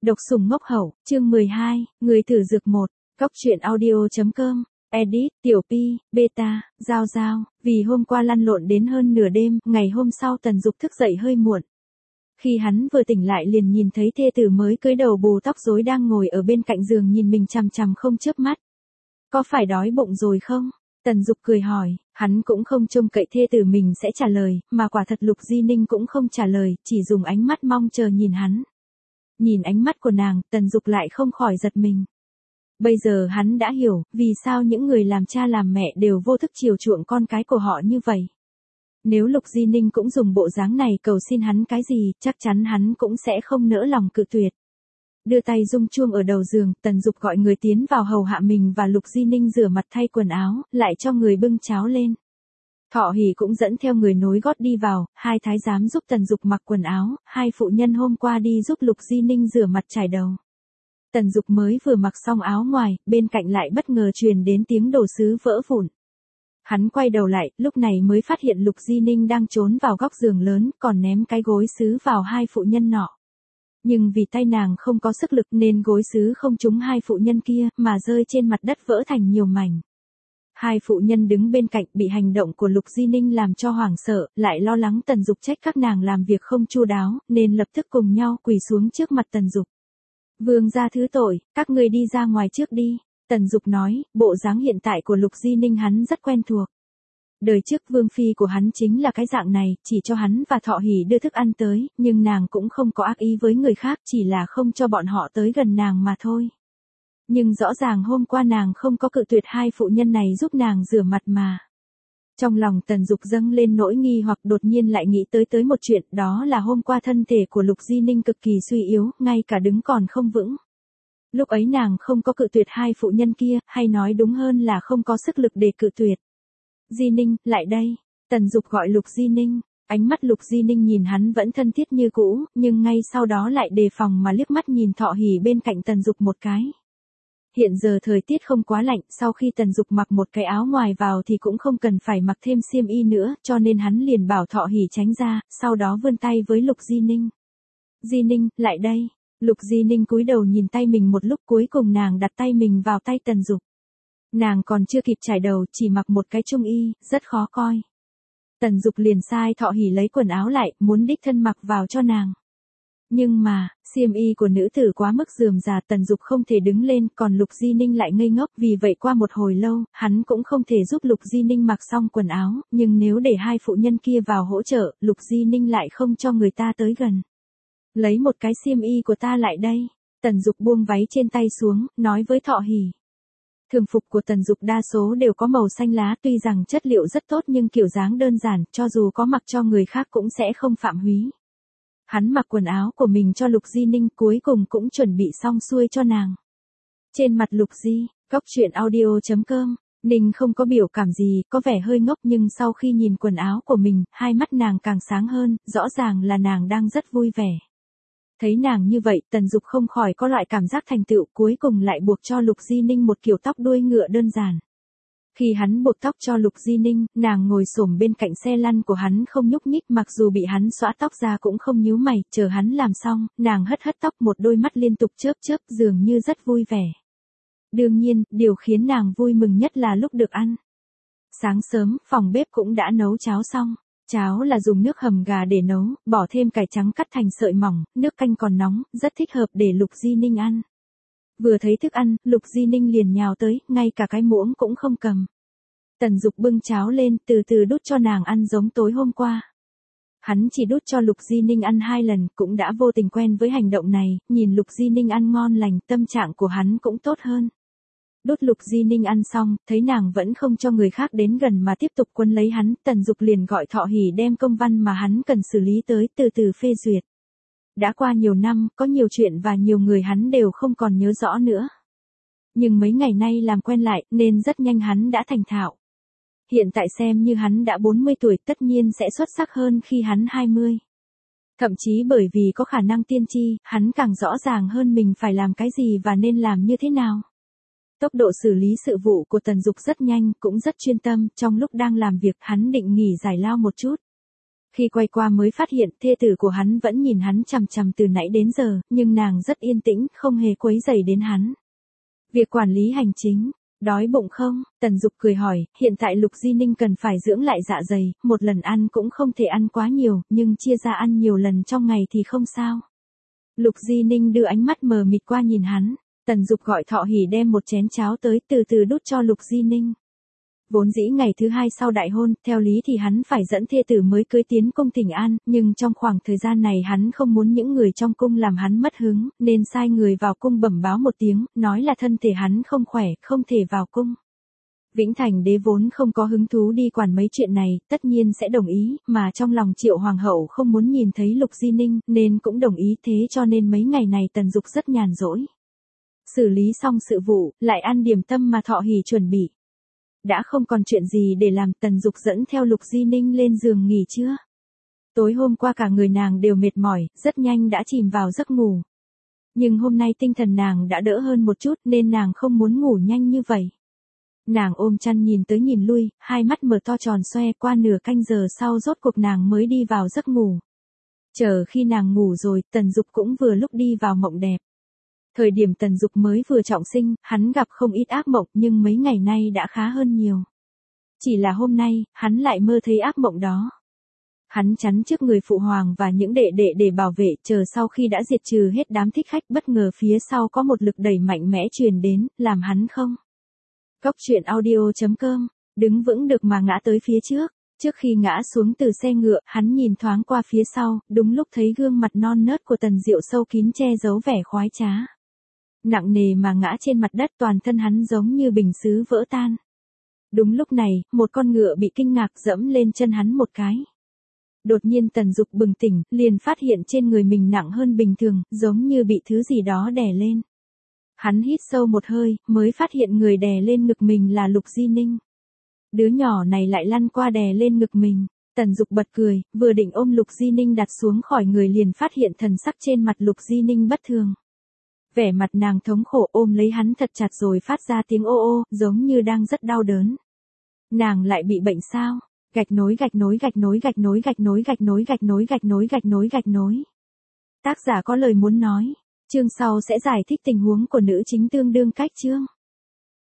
Độc sủng ngốc hậu, chương 12, người thử dược 1, góc truyện audio.com, edit, Tiểu Pi, Beta, Giao Giao, vì hôm qua lăn lộn đến hơn nửa đêm, ngày hôm sau Tần Dục thức dậy hơi muộn. Khi hắn vừa tỉnh lại liền nhìn thấy thê tử mới cưới đầu bù tóc rối đang ngồi ở bên cạnh giường nhìn mình chằm chằm không chớp mắt. Có phải đói bụng rồi không? Tần Dục cười hỏi, hắn cũng không trông cậy thê tử mình sẽ trả lời, mà quả thật Lục Di Ninh cũng không trả lời, chỉ dùng ánh mắt mong chờ nhìn hắn. Nhìn ánh mắt của nàng, Tần Dục lại không khỏi giật mình. Bây giờ hắn đã hiểu, vì sao những người làm cha làm mẹ đều vô thức chiều chuộng con cái của họ như vậy. Nếu Lục Di Ninh cũng dùng bộ dáng này cầu xin hắn cái gì, chắc chắn hắn cũng sẽ không nỡ lòng cự tuyệt. Đưa tay rung chuông ở đầu giường, Tần Dục gọi người tiến vào hầu hạ mình và Lục Di Ninh rửa mặt thay quần áo, lại cho người bưng cháo lên. Thọ Hỷ cũng dẫn theo người nối gót đi vào, hai thái giám giúp Tần Dục mặc quần áo, hai phụ nhân hôm qua đi giúp Lục Di Ninh rửa mặt chải đầu. Tần Dục mới vừa mặc xong áo ngoài, bên cạnh lại bất ngờ truyền đến tiếng đồ sứ vỡ vụn. Hắn quay đầu lại, lúc này mới phát hiện Lục Di Ninh đang trốn vào góc giường lớn, còn ném cái gối sứ vào hai phụ nhân nọ. Nhưng vì tay nàng không có sức lực nên gối sứ không trúng hai phụ nhân kia, mà rơi trên mặt đất vỡ thành nhiều mảnh. Hai phụ nhân đứng bên cạnh bị hành động của Lục Di Ninh làm cho hoảng sợ, lại lo lắng Tần Dục trách các nàng làm việc không chu đáo, nên lập tức cùng nhau quỳ xuống trước mặt Tần Dục. Vương gia thứ tội, các ngươi đi ra ngoài trước đi. Tần Dục nói, bộ dáng hiện tại của Lục Di Ninh hắn rất quen thuộc. Đời trước vương phi của hắn chính là cái dạng này, chỉ cho hắn và Thọ Hỷ đưa thức ăn tới, nhưng nàng cũng không có ác ý với người khác, chỉ là không cho bọn họ tới gần nàng mà thôi. Nhưng rõ ràng hôm qua nàng không có cự tuyệt hai phụ nhân này giúp nàng rửa mặt mà. Trong lòng Tần Dục dâng lên nỗi nghi hoặc đột nhiên lại nghĩ tới một chuyện, đó là hôm qua thân thể của Lục Di Ninh cực kỳ suy yếu, ngay cả đứng còn không vững. Lúc ấy nàng không có cự tuyệt hai phụ nhân kia, hay nói đúng hơn là không có sức lực để cự tuyệt. Di Ninh, lại đây. Tần Dục gọi Lục Di Ninh, ánh mắt Lục Di Ninh nhìn hắn vẫn thân thiết như cũ, nhưng ngay sau đó lại đề phòng mà liếc mắt nhìn Thọ Hỷ bên cạnh Tần Dục một cái. Hiện giờ thời tiết không quá lạnh, sau khi Tần Dục mặc một cái áo ngoài vào thì cũng không cần phải mặc thêm xiêm y nữa, cho nên hắn liền bảo Thọ Hỷ tránh ra, sau đó vươn tay với Lục Di Ninh. Di Ninh, lại đây. Lục Di Ninh cúi đầu nhìn tay mình một lúc, cuối cùng nàng đặt tay mình vào tay Tần Dục. Nàng còn chưa kịp trải đầu, chỉ mặc một cái trung y, rất khó coi. Tần Dục liền sai Thọ Hỷ lấy quần áo lại, muốn đích thân mặc vào cho nàng. Nhưng mà, xiêm y của nữ tử quá mức rườm rà, Tần Dục không thể đứng lên, còn Lục Di Ninh lại ngây ngốc, vì vậy qua một hồi lâu, hắn cũng không thể giúp Lục Di Ninh mặc xong quần áo, nhưng nếu để hai phụ nhân kia vào hỗ trợ, Lục Di Ninh lại không cho người ta tới gần. Lấy một cái xiêm y của ta lại đây. Tần Dục buông váy trên tay xuống, nói với Thọ Hỷ. Thường phục của Tần Dục đa số đều có màu xanh lá, tuy rằng chất liệu rất tốt nhưng kiểu dáng đơn giản, cho dù có mặc cho người khác cũng sẽ không phạm húy. Hắn mặc quần áo của mình cho Lục Di Ninh, cuối cùng cũng chuẩn bị xong xuôi cho nàng. Trên mặt Lục Di, góc truyện audio.com, Ninh không có biểu cảm gì, có vẻ hơi ngốc, nhưng sau khi nhìn quần áo của mình, hai mắt nàng càng sáng hơn, rõ ràng là nàng đang rất vui vẻ. Thấy nàng như vậy, Tần Dục không khỏi có loại cảm giác thành tựu, cuối cùng lại buộc cho Lục Di Ninh một kiểu tóc đuôi ngựa đơn giản. Khi hắn buộc tóc cho Lục Di Ninh, nàng ngồi xổm bên cạnh xe lăn của hắn không nhúc nhích, mặc dù bị hắn xõa tóc ra cũng không nhíu mày, chờ hắn làm xong, nàng hất hất tóc, một đôi mắt liên tục chớp chớp, dường như rất vui vẻ. Đương nhiên, điều khiến nàng vui mừng nhất là lúc được ăn. Sáng sớm, phòng bếp cũng đã nấu cháo xong. Cháo là dùng nước hầm gà để nấu, bỏ thêm cải trắng cắt thành sợi mỏng, nước canh còn nóng, rất thích hợp để Lục Di Ninh ăn. Vừa thấy thức ăn, Lục Di Ninh liền nhào tới, ngay cả cái muỗng cũng không cầm. Tần Dục bưng cháo lên, từ từ đút cho nàng ăn giống tối hôm qua. Hắn chỉ đút cho Lục Di Ninh ăn 2 lần, cũng đã vô tình quen với hành động này, nhìn Lục Di Ninh ăn ngon lành, tâm trạng của hắn cũng tốt hơn. Đút Lục Di Ninh ăn xong, thấy nàng vẫn không cho người khác đến gần mà tiếp tục quấn lấy hắn, Tần Dục liền gọi Thọ Hỷ đem công văn mà hắn cần xử lý tới, từ từ phê duyệt. Đã qua nhiều năm, có nhiều chuyện và nhiều người hắn đều không còn nhớ rõ nữa. Nhưng mấy ngày nay làm quen lại, nên rất nhanh hắn đã thành thạo. Hiện tại xem như hắn đã 40 tuổi, tất nhiên sẽ xuất sắc hơn khi hắn 20. Thậm chí bởi vì có khả năng tiên tri, hắn càng rõ ràng hơn mình phải làm cái gì và nên làm như thế nào. Tốc độ xử lý sự vụ của Tần Dục rất nhanh, cũng rất chuyên tâm, trong lúc đang làm việc hắn định nghỉ giải lao một chút. Khi quay qua mới phát hiện thê tử của hắn vẫn nhìn hắn chằm chằm từ nãy đến giờ, nhưng nàng rất yên tĩnh, không hề quấy rầy đến hắn. Việc quản lý hành chính, đói bụng không? Tần Dục cười hỏi, hiện tại Lục Di Ninh cần phải dưỡng lại dạ dày, một lần ăn cũng không thể ăn quá nhiều, nhưng chia ra ăn nhiều lần trong ngày thì không sao. Lục Di Ninh đưa ánh mắt mờ mịt qua nhìn hắn, Tần Dục gọi Thọ Hỷ đem một chén cháo tới, từ từ đút cho Lục Di Ninh. Vốn dĩ ngày thứ hai sau đại hôn, theo lý thì hắn phải dẫn thê tử mới cưới tiến cung thỉnh an, nhưng trong khoảng thời gian này hắn không muốn những người trong cung làm hắn mất hứng, nên sai người vào cung bẩm báo một tiếng, nói là thân thể hắn không khỏe, không thể vào cung. Vĩnh Thành đế vốn không có hứng thú đi quản mấy chuyện này, tất nhiên sẽ đồng ý, mà trong lòng Triệu Hoàng hậu không muốn nhìn thấy Lục Di Ninh, nên cũng đồng ý, thế cho nên mấy ngày này Tần Dục rất nhàn rỗi. Xử lý xong sự vụ, lại ăn điểm tâm mà Thọ Hỷ chuẩn bị. Đã không còn chuyện gì để làm, Tần Dục dẫn theo Lục Di Ninh lên giường nghỉ trưa. Tối hôm qua cả người nàng đều mệt mỏi, rất nhanh đã chìm vào giấc ngủ. Nhưng hôm nay tinh thần nàng đã đỡ hơn một chút nên nàng không muốn ngủ nhanh như vậy. Nàng ôm chăn nhìn tới nhìn lui, hai mắt mở to tròn xoe, qua nửa canh giờ sau rốt cuộc nàng mới đi vào giấc ngủ. Chờ khi nàng ngủ rồi, Tần Dục cũng vừa lúc đi vào mộng đẹp. Thời điểm Tần Dục mới vừa trọng sinh, hắn gặp không ít ác mộng nhưng mấy ngày nay đã khá hơn nhiều. Chỉ là hôm nay, hắn lại mơ thấy ác mộng đó. Hắn chắn trước người phụ hoàng và những đệ đệ để bảo vệ, chờ sau khi đã diệt trừ hết đám thích khách, bất ngờ phía sau có một lực đẩy mạnh mẽ truyền đến, làm hắn không. Cóc truyện audio.com, đứng vững được mà ngã tới phía trước. Trước khi ngã xuống từ xe ngựa, hắn nhìn thoáng qua phía sau, đúng lúc thấy gương mặt non nớt của Tần Diệu sâu kín che giấu vẻ khoái trá. Nặng nề mà ngã trên mặt đất, toàn thân hắn giống như bình sứ vỡ tan. Đúng lúc này, một con ngựa bị kinh ngạc dẫm lên chân hắn một cái. Đột nhiên Tần Dục bừng tỉnh, liền phát hiện trên người mình nặng hơn bình thường, giống như bị thứ gì đó đè lên. Hắn hít sâu một hơi, mới phát hiện người đè lên ngực mình là Lục Di Ninh. Đứa nhỏ này lại lăn qua đè lên ngực mình. Tần Dục bật cười, vừa định ôm Lục Di Ninh đặt xuống khỏi người liền phát hiện thần sắc trên mặt Lục Di Ninh bất thường. Vẻ mặt nàng thống khổ, ôm lấy hắn thật chặt rồi phát ra tiếng ô ô, giống như đang rất đau đớn. Nàng lại bị bệnh sao? Gạch nối gạch nối gạch nối gạch nối gạch nối gạch nối gạch nối gạch nối gạch nối gạch nối. Tác giả có lời muốn nói. Chương sau sẽ giải thích tình huống của nữ chính tương đương cách chương.